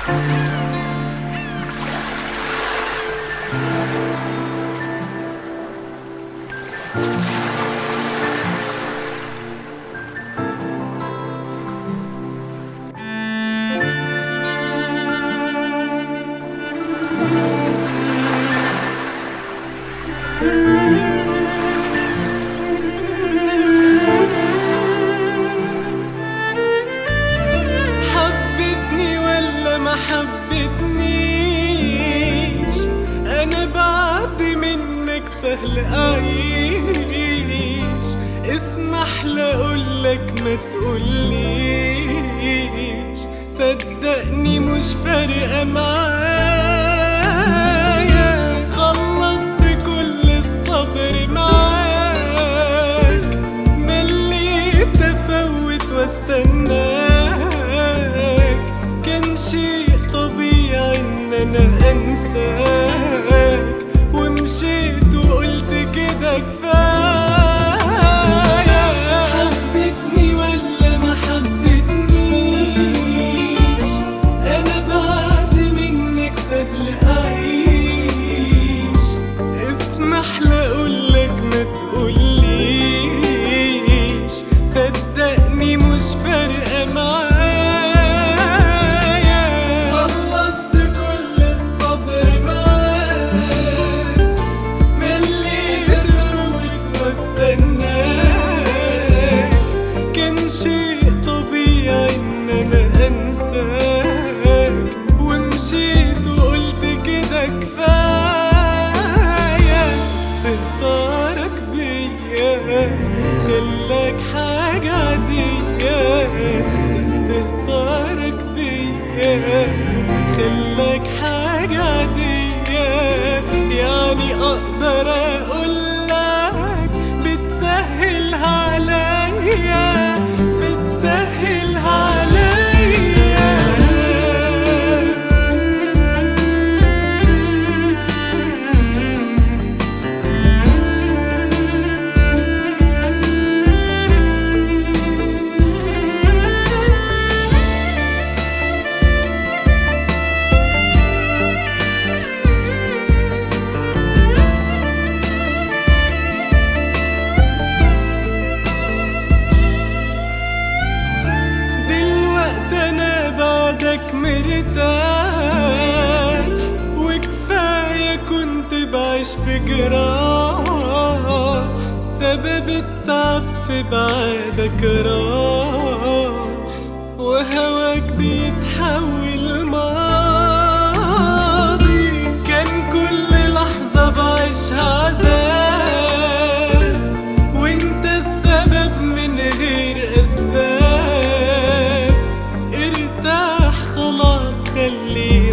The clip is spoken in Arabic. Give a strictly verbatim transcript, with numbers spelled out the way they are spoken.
حبتني ولا ما حبتنيش؟ انا بعد منك سهل اعيش. اسمح لأقولك ما تقوليش، صدقني مش فارقة معايا. خلصت كل الصبر معاك، مليت افوت واستناك. كان شيء طبيعي ان انا انساك، ومشيت وقلت كده كفاية. حبتني ولا ما حبتنيش؟ انا بعد منك سهل اعيش. اسمح لأقولك ما تقوليش، صدقني مش فارقة معايا. خلصت كل الصبر معاك، مليت افوت واستناك. كان شيء طبيعي ان انا انساك، ومشيت وقلت كده كفاية. استهتارك بيا خلاك حاجة عادية، استهتارك بيا خلاك حاجة عادية. يعني اقدر اقولك بتسهلها عليا، بتسهلها عليا. مرتاح وكفاية كنت بعيش في جراح، سبب التعب في بعدك راح، وهواك بيتحول ماضي. كان كل لحظة بعيشها عذاب، وانت السبب من غير أسباب. ارتاح خلاص خلينا